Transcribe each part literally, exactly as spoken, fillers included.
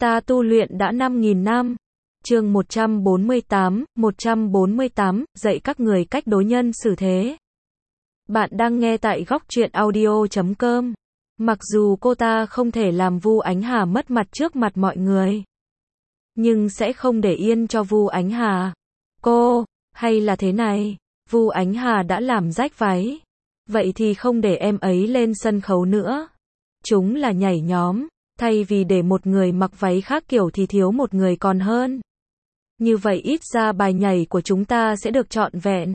Ta tu luyện đã năm nghìn năm. Chương một trăm bốn mươi tám, một trăm bốn mươi tám, dạy các người cách đối nhân xử thế. Bạn đang nghe tại góc truyện audio chấm com. Mặc dù cô ta không thể làm Vu Ánh Hà mất mặt trước mặt mọi người, nhưng sẽ không để yên cho Vu Ánh Hà. Cô, hay là thế này, Vu Ánh Hà đã làm rách váy, vậy thì không để em ấy lên sân khấu nữa. Chúng là nhảy nhóm, thay vì để một người mặc váy khác kiểu thì thiếu một người còn hơn. Như vậy ít ra bài nhảy của chúng ta sẽ được trọn vẹn.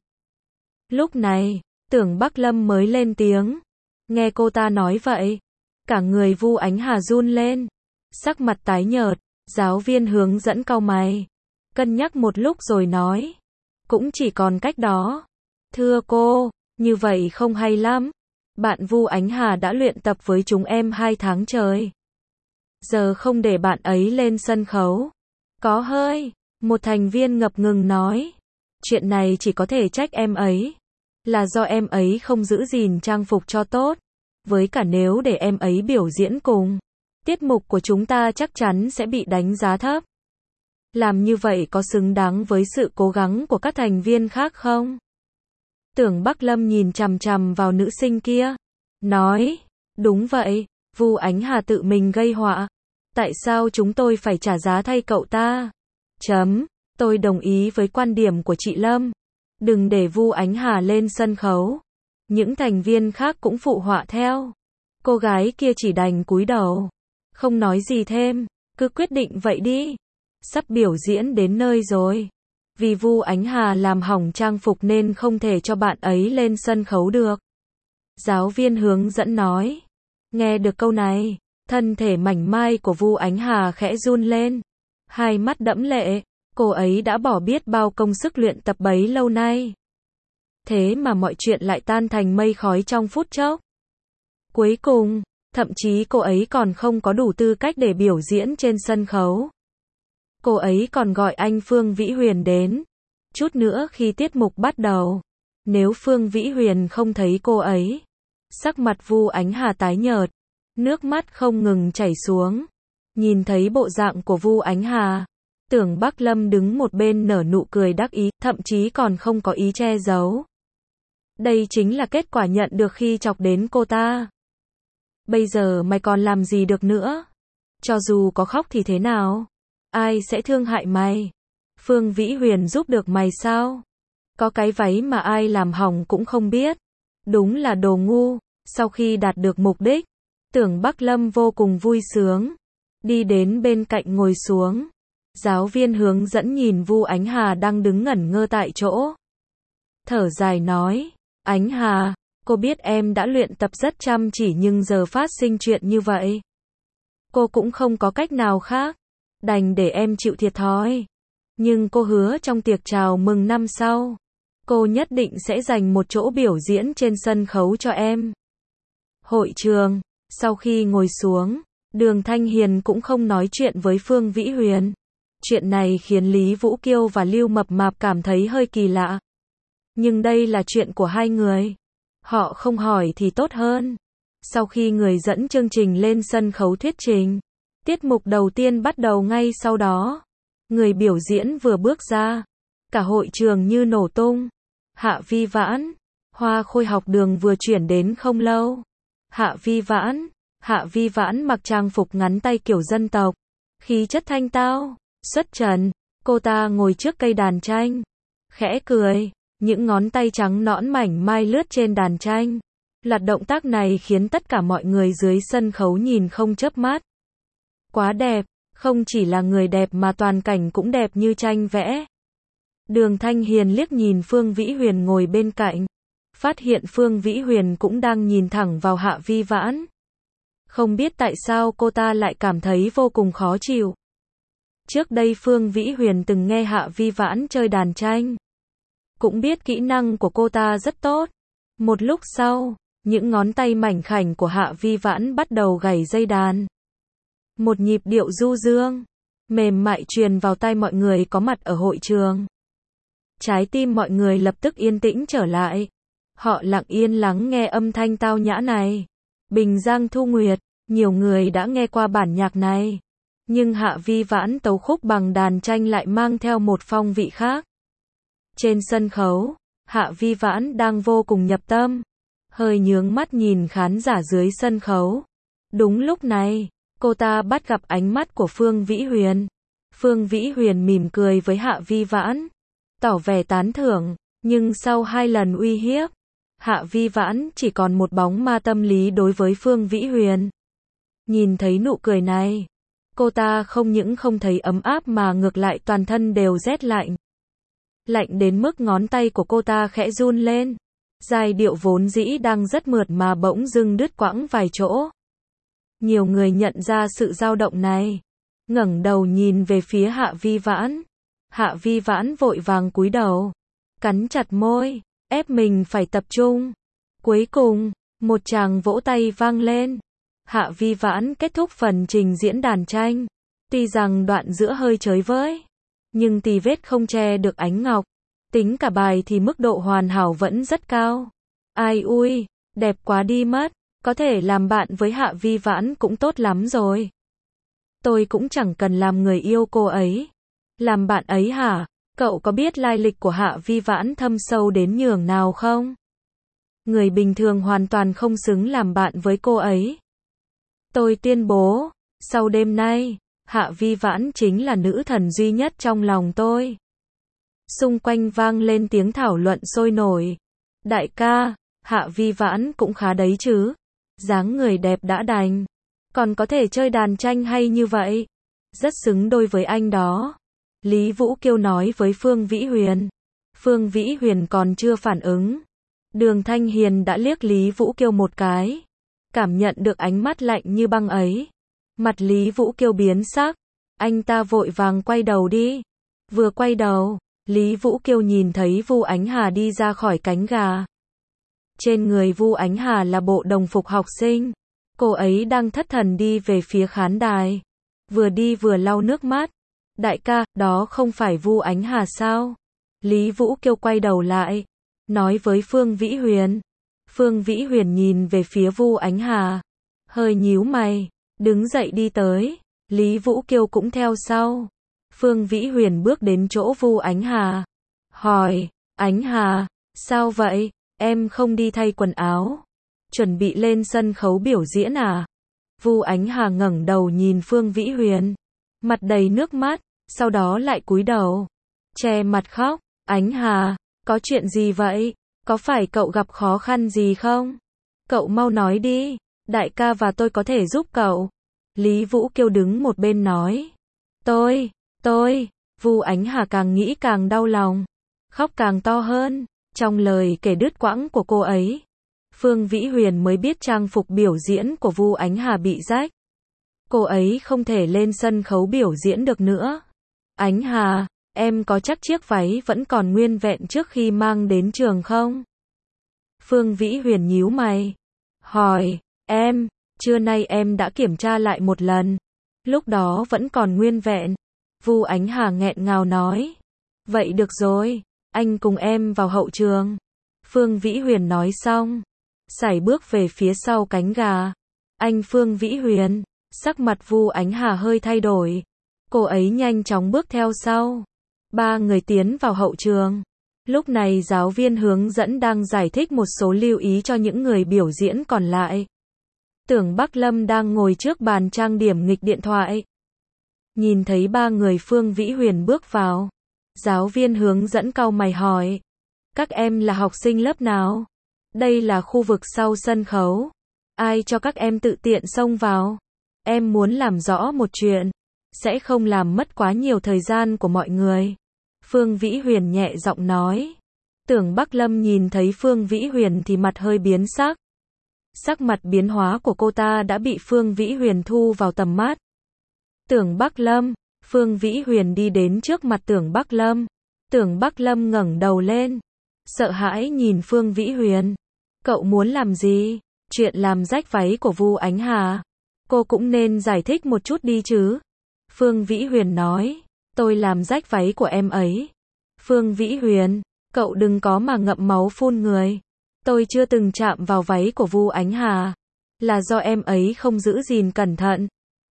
Lúc này, Tưởng Bắc Lâm mới lên tiếng. Nghe cô ta nói vậy, cả người Vu Ánh Hà run lên, sắc mặt tái nhợt. Giáo viên hướng dẫn cau mày, cân nhắc một lúc rồi nói, cũng chỉ còn cách đó. Thưa cô, như vậy không hay lắm. Bạn Vu Ánh Hà đã luyện tập với chúng em hai tháng trời, giờ không để bạn ấy lên sân khấu, có hơi. Một thành viên ngập ngừng nói, chuyện này chỉ có thể trách em ấy, là do em ấy không giữ gìn trang phục cho tốt. Với cả nếu để em ấy biểu diễn cùng, tiết mục của chúng ta chắc chắn sẽ bị đánh giá thấp. Làm như vậy có xứng đáng với sự cố gắng của các thành viên khác không? Tưởng Bắc Lâm nhìn chằm chằm vào nữ sinh kia, nói, đúng vậy, Vu Ánh Hà tự mình gây họa. Tại sao chúng tôi phải trả giá thay cậu ta? Chấm, tôi đồng ý với quan điểm của chị Lâm. Đừng để Vu Ánh Hà lên sân khấu. Những thành viên khác cũng phụ họa theo. Cô gái kia chỉ đành cúi đầu, không nói gì thêm, cứ quyết định vậy đi. Sắp biểu diễn đến nơi rồi. Vì Vu Ánh Hà làm hỏng trang phục nên không thể cho bạn ấy lên sân khấu được. Giáo viên hướng dẫn nói. Nghe được câu này, thân thể mảnh mai của Vu Ánh Hà khẽ run lên. Hai mắt đẫm lệ, cô ấy đã bỏ biết bao công sức luyện tập bấy lâu nay. Thế mà mọi chuyện lại tan thành mây khói trong phút chốc. Cuối cùng, thậm chí cô ấy còn không có đủ tư cách để biểu diễn trên sân khấu. Cô ấy còn gọi anh Phương Vĩ Huyền đến. Chút nữa khi tiết mục bắt đầu, nếu Phương Vĩ Huyền không thấy cô ấy, sắc mặt Vu Ánh Hà tái nhợt, nước mắt không ngừng chảy xuống. Nhìn thấy bộ dạng của Vu Ánh Hà, Tưởng Bắc Lâm đứng một bên nở nụ cười đắc ý, thậm chí còn không có ý che giấu. Đây chính là kết quả nhận được khi chọc đến cô ta. Bây giờ mày còn làm gì được nữa? Cho dù có khóc thì thế nào? Ai sẽ thương hại mày? Phương Vĩ Huyền giúp được mày sao? Có cái váy mà ai làm hỏng cũng không biết. Đúng là đồ ngu. Sau khi đạt được mục đích, Tưởng Bắc Lâm vô cùng vui sướng, đi đến bên cạnh ngồi xuống. Giáo viên hướng dẫn nhìn Vu Ánh Hà đang đứng ngẩn ngơ tại chỗ, thở dài nói, Ánh Hà, cô biết em đã luyện tập rất chăm chỉ nhưng giờ phát sinh chuyện như vậy, cô cũng không có cách nào khác, đành để em chịu thiệt thòi. Nhưng cô hứa trong tiệc chào mừng năm sau, cô nhất định sẽ dành một chỗ biểu diễn trên sân khấu cho em. Hội trường, sau khi ngồi xuống, Đường Thanh Hiền cũng không nói chuyện với Phương Vĩ Huyền. Chuyện này khiến Lý Vũ Kiêu và Lưu Mập Mạp cảm thấy hơi kỳ lạ. Nhưng đây là chuyện của hai người, họ không hỏi thì tốt hơn. Sau khi người dẫn chương trình lên sân khấu thuyết trình, tiết mục đầu tiên bắt đầu ngay sau đó. Người biểu diễn vừa bước ra, cả hội trường như nổ tung. Hạ Vi Vãn, Hoa Khôi học đường vừa chuyển đến không lâu. Hạ Vi Vãn, Hạ Vi Vãn mặc trang phục ngắn tay kiểu dân tộc, khí chất thanh tao, xuất trần. Cô ta ngồi trước cây đàn tranh, khẽ cười, những ngón tay trắng nõn mảnh mai lướt trên đàn tranh. Loạt động tác này khiến tất cả mọi người dưới sân khấu nhìn không chớp mắt. Quá đẹp, không chỉ là người đẹp mà toàn cảnh cũng đẹp như tranh vẽ. Đường Thanh Hiền liếc nhìn Phương Vĩ Huyền ngồi bên cạnh, phát hiện Phương Vĩ Huyền cũng đang nhìn thẳng vào Hạ Vi Vãn. Không biết tại sao cô ta lại cảm thấy vô cùng khó chịu. Trước đây Phương Vĩ Huyền từng nghe Hạ Vi Vãn chơi đàn tranh, cũng biết kỹ năng của cô ta rất tốt. Một lúc sau, những ngón tay mảnh khảnh của Hạ Vi Vãn bắt đầu gảy dây đàn. Một nhịp điệu du dương, mềm mại truyền vào tai mọi người có mặt ở hội trường. Trái tim mọi người lập tức yên tĩnh trở lại. Họ lặng yên lắng nghe âm thanh tao nhã này. Bình Giang Thu Nguyệt, nhiều người đã nghe qua bản nhạc này. Nhưng Hạ Vi Vãn tấu khúc bằng đàn tranh lại mang theo một phong vị khác. Trên sân khấu, Hạ Vi Vãn đang vô cùng nhập tâm, hơi nhướng mắt nhìn khán giả dưới sân khấu. Đúng lúc này, cô ta bắt gặp ánh mắt của Phương Vĩ Huyền. Phương Vĩ Huyền mỉm cười với Hạ Vi Vãn, tỏ vẻ tán thưởng, nhưng sau hai lần uy hiếp, Hạ Vi Vãn chỉ còn một bóng ma tâm lý đối với Phương Vĩ Huyền. Nhìn thấy nụ cười này, cô ta không những không thấy ấm áp mà ngược lại toàn thân đều rét lạnh. Lạnh đến mức ngón tay của cô ta khẽ run lên. Giai điệu vốn dĩ đang rất mượt mà bỗng dưng đứt quãng vài chỗ. Nhiều người nhận ra sự dao động này, ngẩng đầu nhìn về phía Hạ Vi Vãn. Hạ Vi Vãn vội vàng cúi đầu, cắn chặt môi, ép mình phải tập trung. Cuối cùng, một tràng vỗ tay vang lên. Hạ Vi Vãn kết thúc phần trình diễn đàn tranh. Tuy rằng đoạn giữa hơi chới với, nhưng tì vết không che được ánh ngọc. Tính cả bài thì mức độ hoàn hảo vẫn rất cao. Ai ui, đẹp quá đi mất. Có thể làm bạn với Hạ Vi Vãn cũng tốt lắm rồi. Tôi cũng chẳng cần làm người yêu cô ấy. Làm bạn ấy hả? Cậu có biết lai lịch của Hạ Vi Vãn thâm sâu đến nhường nào không? Người bình thường hoàn toàn không xứng làm bạn với cô ấy. Tôi tuyên bố, sau đêm nay, Hạ Vi Vãn chính là nữ thần duy nhất trong lòng tôi. Xung quanh vang lên tiếng thảo luận sôi nổi. Đại ca, Hạ Vi Vãn cũng khá đấy chứ. Dáng người đẹp đã đành, còn có thể chơi đàn tranh hay như vậy. Rất xứng đôi với anh đó. Lý Vũ Kiêu nói với Phương Vĩ Huyền. Phương Vĩ Huyền còn chưa phản ứng. Đường Thanh Hiền đã liếc Lý Vũ Kiêu một cái. Cảm nhận được ánh mắt lạnh như băng ấy. Mặt Lý Vũ Kiêu biến sắc. Anh ta vội vàng quay đầu đi. Vừa quay đầu, Lý Vũ Kiêu nhìn thấy Vu Ánh Hà đi ra khỏi cánh gà. Trên người Vu Ánh Hà là bộ đồng phục học sinh. Cô ấy đang thất thần đi về phía khán đài. Vừa đi vừa lau nước mắt. Đại ca, đó không phải Vu Ánh Hà sao? Lý Vũ Kiêu quay đầu lại, nói với Phương Vĩ Huyền. Phương Vĩ Huyền nhìn về phía Vu Ánh Hà, hơi nhíu mày, đứng dậy đi tới. Lý Vũ Kiêu cũng theo sau. Phương Vĩ Huyền bước đến chỗ Vu Ánh Hà, hỏi, Ánh Hà, sao vậy? Em không đi thay quần áo, chuẩn bị lên sân khấu biểu diễn à? Vu Ánh Hà ngẩng đầu nhìn Phương Vĩ Huyền, mặt đầy nước mắt, sau đó lại cúi đầu, che mặt khóc. Ánh Hà, có chuyện gì vậy? Có phải cậu gặp khó khăn gì không? Cậu mau nói đi, đại ca và tôi có thể giúp cậu. Lý Vũ Kiêu đứng một bên nói. Tôi, tôi, Vu Ánh Hà càng nghĩ càng đau lòng, khóc càng to hơn. Trong lời kể đứt quãng của cô ấy, Phương Vĩ Huyền mới biết trang phục biểu diễn của Vu Ánh Hà bị rách. Cô ấy không thể lên sân khấu biểu diễn được nữa. Ánh Hà, em có chắc chiếc váy vẫn còn nguyên vẹn trước khi mang đến trường không? Phương Vĩ Huyền nhíu mày, hỏi, em, trưa nay em đã kiểm tra lại một lần. Lúc đó vẫn còn nguyên vẹn. Vu Ánh Hà nghẹn ngào nói. Vậy được rồi, anh cùng em vào hậu trường. Phương Vĩ Huyền nói xong, sải bước về phía sau cánh gà. Anh Phương Vĩ Huyền, sắc mặt Vu Ánh Hà hơi thay đổi. Cô ấy nhanh chóng bước theo sau. Ba người tiến vào hậu trường. Lúc này giáo viên hướng dẫn đang giải thích một số lưu ý cho những người biểu diễn còn lại. Tưởng Bắc Lâm đang ngồi trước bàn trang điểm nghịch điện thoại. Nhìn thấy ba người Phương Vĩ Huyền bước vào, giáo viên hướng dẫn cau mày hỏi. Các em là học sinh lớp nào? Đây là khu vực sau sân khấu. Ai cho các em tự tiện xông vào? Em muốn làm rõ một chuyện, sẽ không làm mất quá nhiều thời gian của mọi người. Phương Vĩ Huyền nhẹ giọng nói. Tưởng Bắc Lâm nhìn thấy Phương Vĩ Huyền thì mặt hơi biến sắc. Sắc mặt biến hóa của cô ta đã bị Phương Vĩ Huyền thu vào tầm mắt. Tưởng Bắc Lâm, Phương Vĩ Huyền đi đến trước mặt Tưởng Bắc Lâm. Tưởng Bắc Lâm ngẩng đầu lên, sợ hãi nhìn Phương Vĩ Huyền. Cậu muốn làm gì? Chuyện làm rách váy của Vu Ánh Hà, cô cũng nên giải thích một chút đi chứ. Phương Vĩ Huyền nói, tôi làm rách váy của em ấy. Phương Vĩ Huyền, cậu đừng có mà ngậm máu phun người. Tôi chưa từng chạm vào váy của Vu Ánh Hà, là do em ấy không giữ gìn cẩn thận.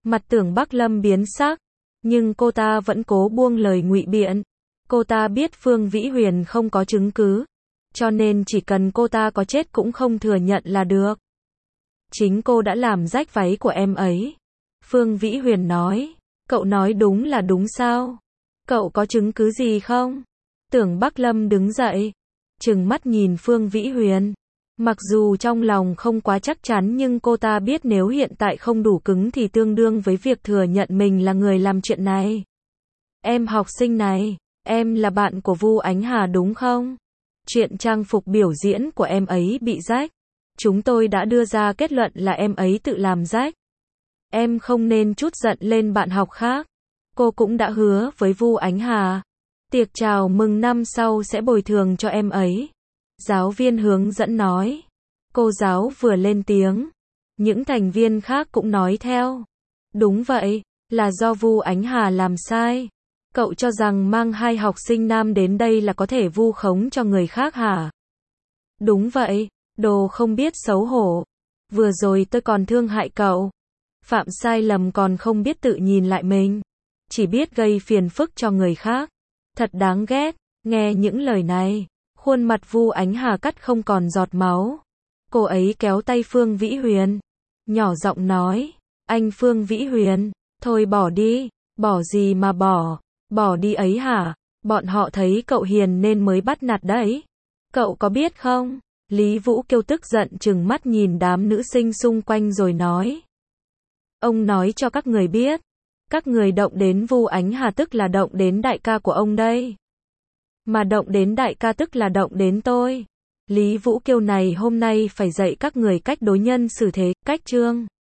Mặt Tưởng Bắc Lâm biến sắc, nhưng cô ta vẫn cố buông lời ngụy biện. Cô ta biết Phương Vĩ Huyền không có chứng cứ, cho nên chỉ cần cô ta có chết cũng không thừa nhận là được. Chính cô đã làm rách váy của em ấy. Phương Vĩ Huyền nói, cậu nói đúng là đúng sao? Cậu có chứng cứ gì không? Tưởng Bắc Lâm đứng dậy, trừng mắt nhìn Phương Vĩ Huyền. Mặc dù trong lòng không quá chắc chắn nhưng cô ta biết nếu hiện tại không đủ cứng thì tương đương với việc thừa nhận mình là người làm chuyện này. Em học sinh này, em là bạn của Vu Ánh Hà đúng không? Chuyện trang phục biểu diễn của em ấy bị rách. Chúng tôi đã đưa ra kết luận là em ấy tự làm rách. Em không nên trút giận lên bạn học khác. Cô cũng đã hứa với Vu Ánh Hà. Tiệc chào mừng năm sau sẽ bồi thường cho em ấy. Giáo viên hướng dẫn nói. Cô giáo vừa lên tiếng. Những thành viên khác cũng nói theo. Đúng vậy, là do Vu Ánh Hà làm sai. Cậu cho rằng mang hai học sinh nam đến đây là có thể vu khống cho người khác hả? Đúng vậy, đồ không biết xấu hổ. Vừa rồi tôi còn thương hại cậu. Phạm sai lầm còn không biết tự nhìn lại mình. Chỉ biết gây phiền phức cho người khác. Thật đáng ghét. Nghe những lời này, khuôn mặt Vu Ánh Hà cắt không còn giọt máu. Cô ấy kéo tay Phương Vĩ Huyền, nhỏ giọng nói, anh Phương Vĩ Huyền, thôi bỏ đi. Bỏ gì mà bỏ? Bỏ đi ấy hả? Bọn họ thấy cậu hiền nên mới bắt nạt đấy. Cậu có biết không? Lý Vũ Kiêu tức giận trừng mắt nhìn đám nữ sinh xung quanh rồi nói. Ông nói cho các người biết. Các người động đến Vu Ánh Hà tức là động đến đại ca của ông đây. Mà động đến đại ca tức là động đến tôi. Lý Vũ Kiêu này hôm nay phải dạy các người cách đối nhân xử thế, cách chương.